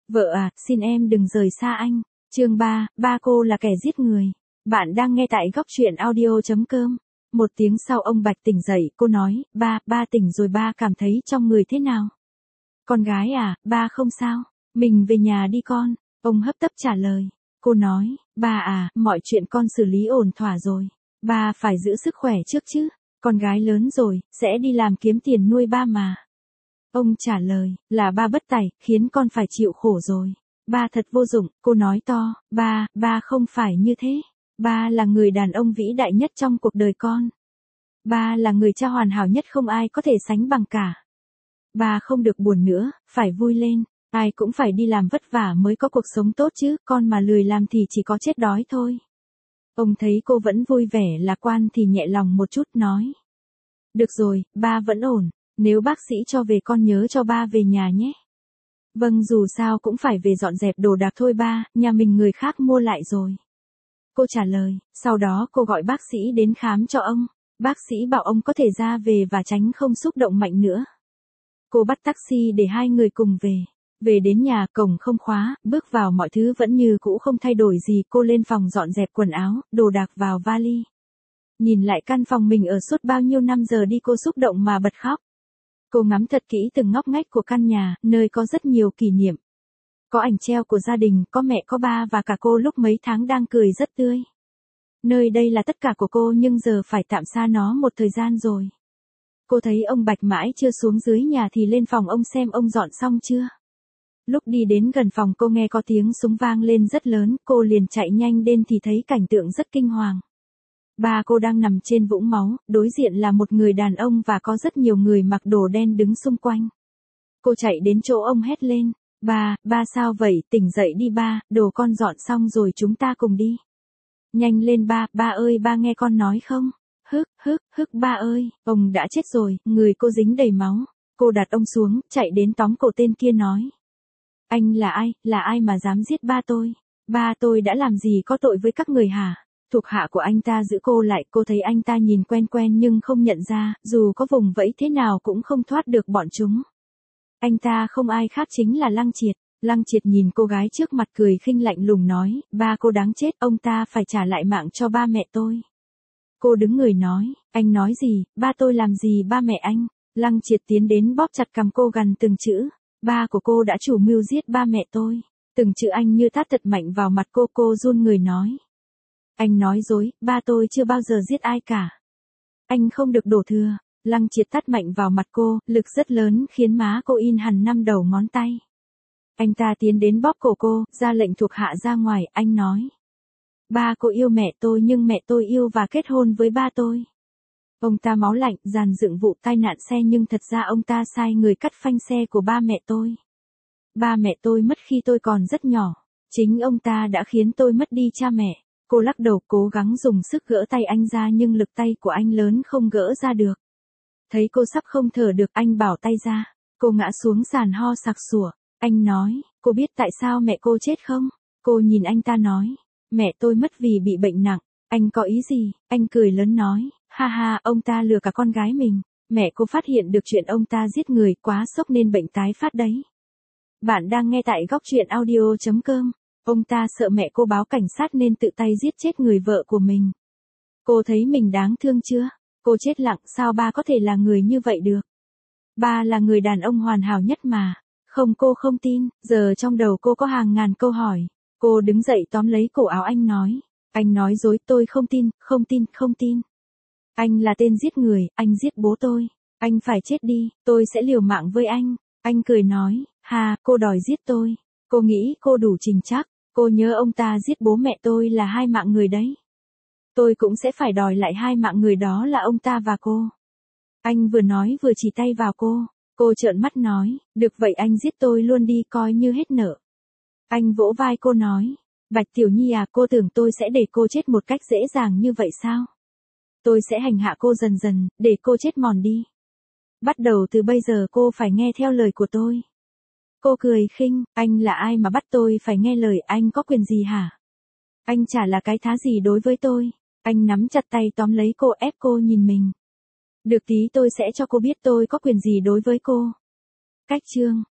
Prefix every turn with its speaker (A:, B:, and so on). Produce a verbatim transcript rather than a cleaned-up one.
A: Vợ à, xin em đừng rời xa anh. Chương ba, ba cô là kẻ giết người. Bạn đang nghe tại góc truyện audio chấm com. Một tiếng sau ông Bạch tỉnh dậy, cô nói, ba, ba tỉnh rồi, ba cảm thấy trong người thế nào? Con gái à, ba không sao. Mình về nhà đi con. Ông hấp tấp trả lời. Cô nói, ba à, mọi chuyện con xử lý ổn thỏa rồi. Ba phải giữ sức khỏe trước chứ. Con gái lớn rồi, sẽ đi làm kiếm tiền nuôi ba mà. Ông trả lời, là ba bất tài, khiến con phải chịu khổ rồi. Ba thật vô dụng, cô nói to, ba, ba không phải như thế. Ba là người đàn ông vĩ đại nhất trong cuộc đời con. Ba là người cha hoàn hảo nhất không ai có thể sánh bằng cả. Ba không được buồn nữa, phải vui lên. Ai cũng phải đi làm vất vả mới có cuộc sống tốt chứ, con mà lười làm thì chỉ có chết đói thôi. Ông thấy cô vẫn vui vẻ lạc quan thì nhẹ lòng một chút nói. Được rồi, ba vẫn ổn. Nếu bác sĩ cho về con nhớ cho ba về nhà nhé. Vâng, dù sao cũng phải về dọn dẹp đồ đạc thôi ba, nhà mình người khác mua lại rồi. Cô trả lời, sau đó cô gọi bác sĩ đến khám cho ông. Bác sĩ bảo ông có thể ra về và tránh không xúc động mạnh nữa. Cô bắt taxi để hai người cùng về. Về đến nhà, cổng không khóa, bước vào mọi thứ vẫn như cũ không thay đổi gì. Cô lên phòng dọn dẹp quần áo, đồ đạc vào vali. Nhìn lại căn phòng mình ở suốt bao nhiêu năm giờ đi, cô xúc động mà bật khóc. Cô ngắm thật kỹ từng ngóc ngách của căn nhà, nơi có rất nhiều kỷ niệm. Có ảnh treo của gia đình, có mẹ có ba và cả cô lúc mấy tháng đang cười rất tươi. Nơi đây là tất cả của cô nhưng giờ phải tạm xa nó một thời gian rồi. Cô thấy ông Bạch mãi chưa xuống dưới nhà thì lên phòng ông xem ông dọn xong chưa. Lúc đi đến gần phòng cô nghe có tiếng súng vang lên rất lớn, cô liền chạy nhanh đến thì thấy cảnh tượng rất kinh hoàng. Ba cô đang nằm trên vũng máu, đối diện là một người đàn ông và có rất nhiều người mặc đồ đen đứng xung quanh. Cô chạy đến chỗ ông hét lên, ba, ba sao vậy, tỉnh dậy đi ba, đồ con dọn xong rồi chúng ta cùng đi. Nhanh lên ba, ba ơi ba nghe con nói không? Hức, hức, hức ba ơi, ông đã chết rồi, người cô dính đầy máu. Cô đặt ông xuống, chạy đến tóm cổ tên kia nói. Anh là ai, là ai mà dám giết ba tôi? Ba tôi đã làm gì có tội với các người hả? Thuộc hạ của anh ta giữ cô lại, cô thấy anh ta nhìn quen quen nhưng không nhận ra, dù có vùng vẫy thế nào cũng không thoát được bọn chúng. Anh ta không ai khác chính là Lăng Triệt. Lăng Triệt nhìn cô gái trước mặt cười khinh lạnh lùng nói, ba cô đáng chết, ông ta phải trả lại mạng cho ba mẹ tôi. Cô đứng người nói, anh nói gì, ba tôi làm gì ba mẹ anh? Lăng Triệt tiến đến bóp chặt cằm cô gần từng chữ, ba của cô đã chủ mưu giết ba mẹ tôi. Từng chữ anh như tát thật mạnh vào mặt cô, cô run người nói. Anh nói dối, ba tôi chưa bao giờ giết ai cả. Anh không được đổ thừa. Lăng Triệt tát mạnh vào mặt cô, lực rất lớn khiến má cô in hẳn năm đầu ngón tay. Anh ta tiến đến bóp cổ cô, ra lệnh thuộc hạ ra ngoài, anh nói. Ba cô yêu mẹ tôi nhưng mẹ tôi yêu và kết hôn với ba tôi. Ông ta máu lạnh, dàn dựng vụ tai nạn xe nhưng thật ra ông ta sai người cắt phanh xe của ba mẹ tôi. Ba mẹ tôi mất khi tôi còn rất nhỏ. Chính ông ta đã khiến tôi mất đi cha mẹ. Cô lắc đầu cố gắng dùng sức gỡ tay anh ra nhưng lực tay của anh lớn không gỡ ra được. Thấy cô sắp không thở được anh bảo tay ra. Cô ngã xuống sàn ho sặc sủa. Anh nói, cô biết tại sao mẹ cô chết không? Cô nhìn anh ta nói, mẹ tôi mất vì bị bệnh nặng. Anh có ý gì? Anh cười lớn nói, ha ha, ông ta lừa cả con gái mình. Mẹ cô phát hiện được chuyện ông ta giết người quá sốc nên bệnh tái phát đấy. Bạn đang nghe tại góc truyện audio chấm com. Ông ta sợ mẹ cô báo cảnh sát nên tự tay giết chết người vợ của mình. Cô thấy mình đáng thương chưa? Cô chết lặng, sao ba có thể là người như vậy được? Ba là người đàn ông hoàn hảo nhất mà. Không, cô không tin, giờ trong đầu cô có hàng ngàn câu hỏi. Cô đứng dậy tóm lấy cổ áo anh nói. Anh nói dối, tôi không tin, không tin, không tin. Anh là tên giết người, anh giết bố tôi. Anh phải chết đi, tôi sẽ liều mạng với anh. Anh cười nói, hà, cô đòi giết tôi. Cô nghĩ cô đủ trình chắc. Cô nhớ ông ta giết bố mẹ tôi là hai mạng người đấy. Tôi cũng sẽ phải đòi lại hai mạng người đó là ông ta và cô. Anh vừa nói vừa chỉ tay vào cô. Cô trợn mắt nói, được vậy anh giết tôi luôn đi coi như hết nợ. Anh vỗ vai cô nói, Bạch Tiểu Nhi à, cô tưởng tôi sẽ để cô chết một cách dễ dàng như vậy sao? Tôi sẽ hành hạ cô dần dần, để cô chết mòn đi. Bắt đầu từ bây giờ cô phải nghe theo lời của tôi. Cô cười khinh, anh là ai mà bắt tôi phải nghe lời, anh có quyền gì hả? Anh chả là cái thá gì đối với tôi. Anh nắm chặt tay tóm lấy cô ép cô nhìn mình. Được tí tôi sẽ cho cô biết tôi có quyền gì đối với cô. Cách chương